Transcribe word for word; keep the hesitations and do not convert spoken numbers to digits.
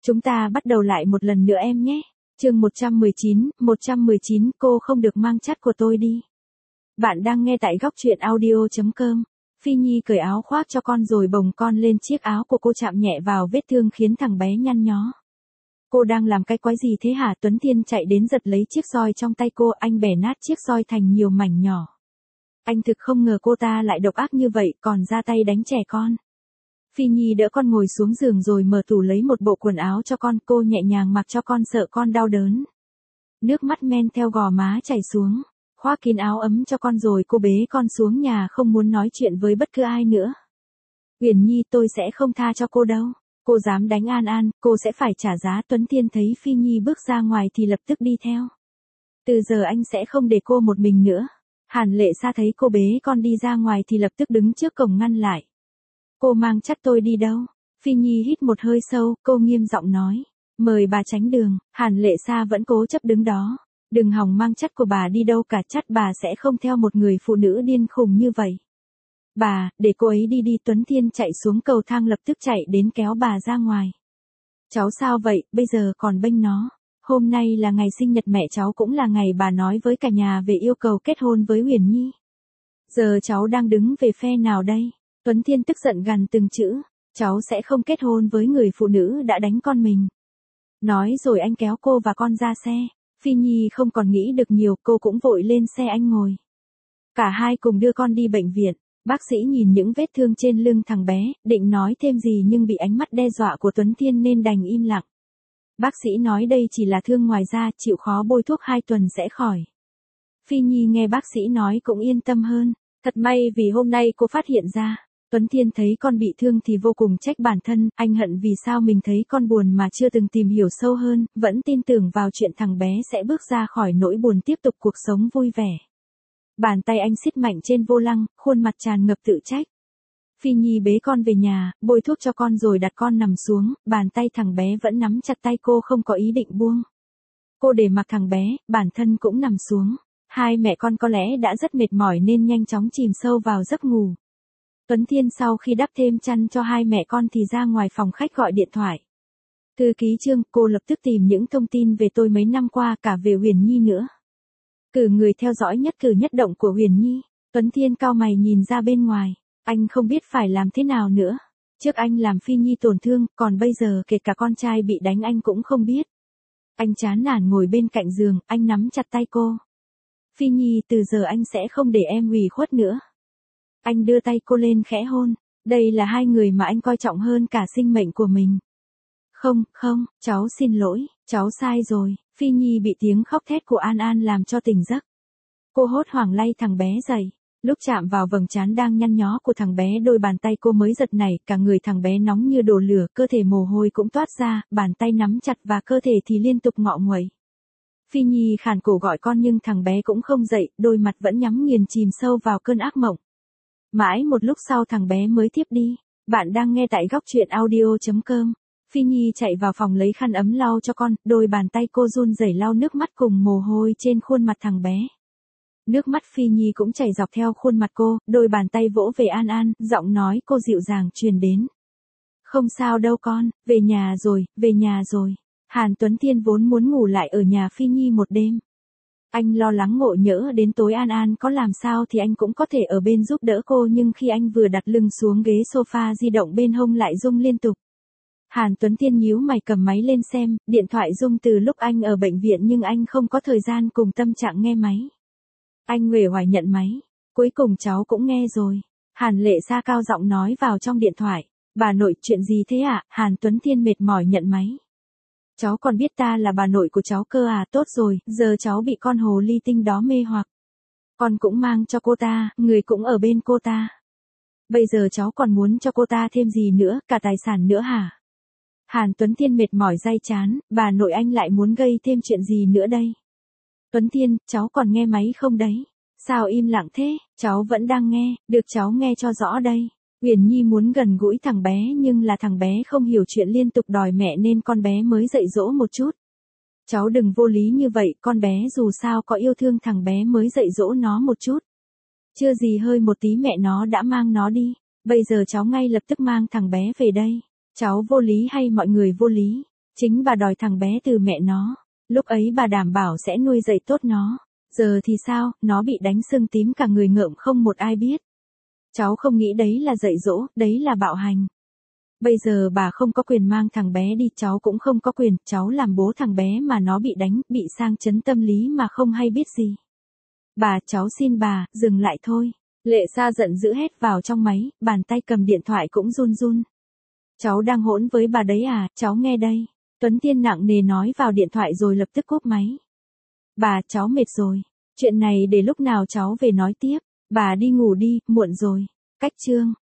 Chúng ta bắt đầu lại một lần nữa em nhé. Chương một trăm mười chín, một trăm mười chín, cô không được mang chat của tôi đi. Bạn đang nghe tại góc truyện audio chấm com. Phi Nhi cởi áo khoác cho con rồi bồng con lên, chiếc áo của cô chạm nhẹ vào vết thương khiến thằng bé nhăn nhó. Cô đang làm cái quái gì thế hả? Tuấn Thiên chạy đến giật lấy chiếc roi trong tay cô, anh bẻ nát chiếc roi thành nhiều mảnh nhỏ. Anh thực không ngờ cô ta lại độc ác như vậy, còn ra tay đánh trẻ con. Phi Nhi đỡ con ngồi xuống giường rồi mở tủ lấy một bộ quần áo cho con, cô nhẹ nhàng mặc cho con sợ con đau đớn. Nước mắt men theo gò má chảy xuống, khoác kín áo ấm cho con rồi cô bế con xuống nhà, không muốn nói chuyện với bất cứ ai nữa. Uyển Nhi, tôi sẽ không tha cho cô đâu. Cô dám đánh An An, cô sẽ phải trả giá. Tuấn Thiên thấy Phi Nhi bước ra ngoài thì lập tức đi theo. Từ giờ anh sẽ không để cô một mình nữa. Hàn Lệ Sa thấy cô bế con đi ra ngoài thì lập tức đứng trước cổng ngăn lại. Cô mang chắc tôi đi đâu? Phi Nhi hít một hơi sâu, cô nghiêm giọng nói. Mời bà tránh đường. Hàn Lệ Sa vẫn cố chấp đứng đó. Đừng hòng mang chắc của bà đi đâu cả, chắc bà sẽ không theo một người phụ nữ điên khùng như vậy. Bà, để cô ấy đi đi. Tuấn Thiên chạy xuống cầu thang lập tức chạy đến kéo bà ra ngoài. Cháu sao vậy, bây giờ còn bênh nó. Hôm nay là ngày sinh nhật mẹ cháu, cũng là ngày bà nói với cả nhà về yêu cầu kết hôn với Uyển Nhi. Giờ cháu đang đứng về phe nào đây? Tuấn Thiên tức giận gằn từng chữ. Cháu sẽ không kết hôn với người phụ nữ đã đánh con mình. Nói rồi anh kéo cô và con ra xe. Phi Nhi không còn nghĩ được nhiều, cô cũng vội lên xe anh ngồi. Cả hai cùng đưa con đi bệnh viện. Bác sĩ nhìn những vết thương trên lưng thằng bé, định nói thêm gì nhưng bị ánh mắt đe dọa của Tuấn Thiên nên đành im lặng. Bác sĩ nói đây chỉ là thương ngoài da, chịu khó bôi thuốc hai tuần sẽ khỏi. Phi Nhi nghe bác sĩ nói cũng yên tâm hơn. Thật may vì hôm nay cô phát hiện ra. Tuấn Thiên thấy con bị thương thì vô cùng trách bản thân, anh hận vì sao mình thấy con buồn mà chưa từng tìm hiểu sâu hơn, vẫn tin tưởng vào chuyện thằng bé sẽ bước ra khỏi nỗi buồn, tiếp tục cuộc sống vui vẻ. Bàn tay anh siết mạnh trên vô lăng, khuôn mặt tràn ngập tự trách. Phi Nhi bế con về nhà, bôi thuốc cho con rồi đặt con nằm xuống, bàn tay thằng bé vẫn nắm chặt tay cô, không có ý định buông. Cô để mặc thằng bé, bản thân cũng nằm xuống. Hai mẹ con có lẽ đã rất mệt mỏi nên nhanh chóng chìm sâu vào giấc ngủ. Tuấn Thiên sau khi đắp thêm chăn cho hai mẹ con thì ra ngoài phòng khách gọi điện thoại. Thư ký Trương, cô lập tức tìm những thông tin về tôi mấy năm qua, cả về Uyển Nhi nữa. Cử người theo dõi nhất cử nhất động của Uyển Nhi. Tuấn Thiên cau mày nhìn ra bên ngoài. Anh không biết phải làm thế nào nữa. Trước anh làm Phi Nhi tổn thương, còn bây giờ kể cả con trai bị đánh anh cũng không biết. Anh chán nản ngồi bên cạnh giường, anh nắm chặt tay cô. Phi Nhi, từ giờ anh sẽ không để em ủy khuất nữa. Anh đưa tay cô lên khẽ hôn. Đây là hai người mà anh coi trọng hơn cả sinh mệnh của mình. Không, không, cháu xin lỗi, cháu sai rồi. Phi Nhi bị tiếng khóc thét của An An làm cho tỉnh giấc. Cô hốt hoảng lay thằng bé dậy. Lúc chạm vào vầng trán đang nhăn nhó của thằng bé, đôi bàn tay cô mới giật nảy, cả người thằng bé nóng như đổ lửa, cơ thể mồ hôi cũng toát ra, bàn tay nắm chặt và cơ thể thì liên tục ngọ nguậy. Phi Nhi khàn cổ gọi con nhưng thằng bé cũng không dậy, đôi mặt vẫn nhắm nghiền chìm sâu vào cơn ác mộng. Mãi một lúc sau thằng bé mới tiếp đi. Bạn đang nghe tại góc truyện audio chấm com. Phi Nhi chạy vào phòng lấy khăn ấm lau cho con, đôi bàn tay cô run rẩy lau nước mắt cùng mồ hôi trên khuôn mặt thằng bé. Nước mắt Phi Nhi cũng chảy dọc theo khuôn mặt cô, đôi bàn tay vỗ về An An, giọng nói cô dịu dàng truyền đến. Không sao đâu con, về nhà rồi, về nhà rồi. Hàn Tuấn Thiên vốn muốn ngủ lại ở nhà Phi Nhi một đêm. Anh lo lắng ngộ nhỡ đến tối An An có làm sao thì anh cũng có thể ở bên giúp đỡ cô, nhưng khi anh vừa đặt lưng xuống ghế sofa di động bên hông lại rung liên tục. Hàn Tuấn Thiên nhíu mày cầm máy lên xem, điện thoại rung từ lúc anh ở bệnh viện nhưng anh không có thời gian cùng tâm trạng nghe máy. Anh uể oải nhận máy. Cuối cùng cháu cũng nghe rồi. Hàn Lệ Sa cao giọng nói vào trong điện thoại. Bà nội, chuyện gì thế ạ? À? Hàn Tuấn Thiên mệt mỏi nhận máy. Cháu còn biết ta là bà nội của cháu cơ à? Tốt rồi, giờ cháu bị con hồ ly tinh đó mê hoặc. Con cũng mang cho cô ta, người cũng ở bên cô ta. Bây giờ cháu còn muốn cho cô ta thêm gì nữa, cả tài sản nữa hả? Hàn Tuấn Thiên mệt mỏi day chán, bà nội anh lại muốn gây thêm chuyện gì nữa đây? Tuấn Thiên, cháu còn nghe máy không đấy? Sao im lặng thế? Cháu vẫn đang nghe, được cháu nghe cho rõ đây. Uyển Nhi muốn gần gũi thằng bé nhưng là thằng bé không hiểu chuyện, liên tục đòi mẹ nên con bé mới dạy dỗ một chút. Cháu đừng vô lý như vậy, con bé dù sao có yêu thương thằng bé mới dạy dỗ nó một chút. Chưa gì hơi một tí mẹ nó đã mang nó đi, bây giờ cháu ngay lập tức mang thằng bé về đây. Cháu vô lý hay mọi người vô lý? Chính bà đòi thằng bé từ mẹ nó. Lúc ấy bà đảm bảo sẽ nuôi dạy tốt nó. Giờ thì sao, nó bị đánh sưng tím cả người ngợm không một ai biết. Cháu không nghĩ đấy là dạy dỗ, đấy là bạo hành. Bây giờ bà không có quyền mang thằng bé đi, cháu cũng không có quyền, cháu làm bố thằng bé mà nó bị đánh, bị sang chấn tâm lý mà không hay biết gì. Bà, cháu xin bà, dừng lại thôi. Lệ Sa giận dữ hét vào trong máy, bàn tay cầm điện thoại cũng run run. Cháu đang hỗn với bà đấy à, cháu nghe đây. Tuấn Tiên nặng nề nói vào điện thoại rồi lập tức cúp máy. Bà, cháu mệt rồi. Chuyện này để lúc nào cháu về nói tiếp. Bà đi ngủ đi, muộn rồi. Cách chương.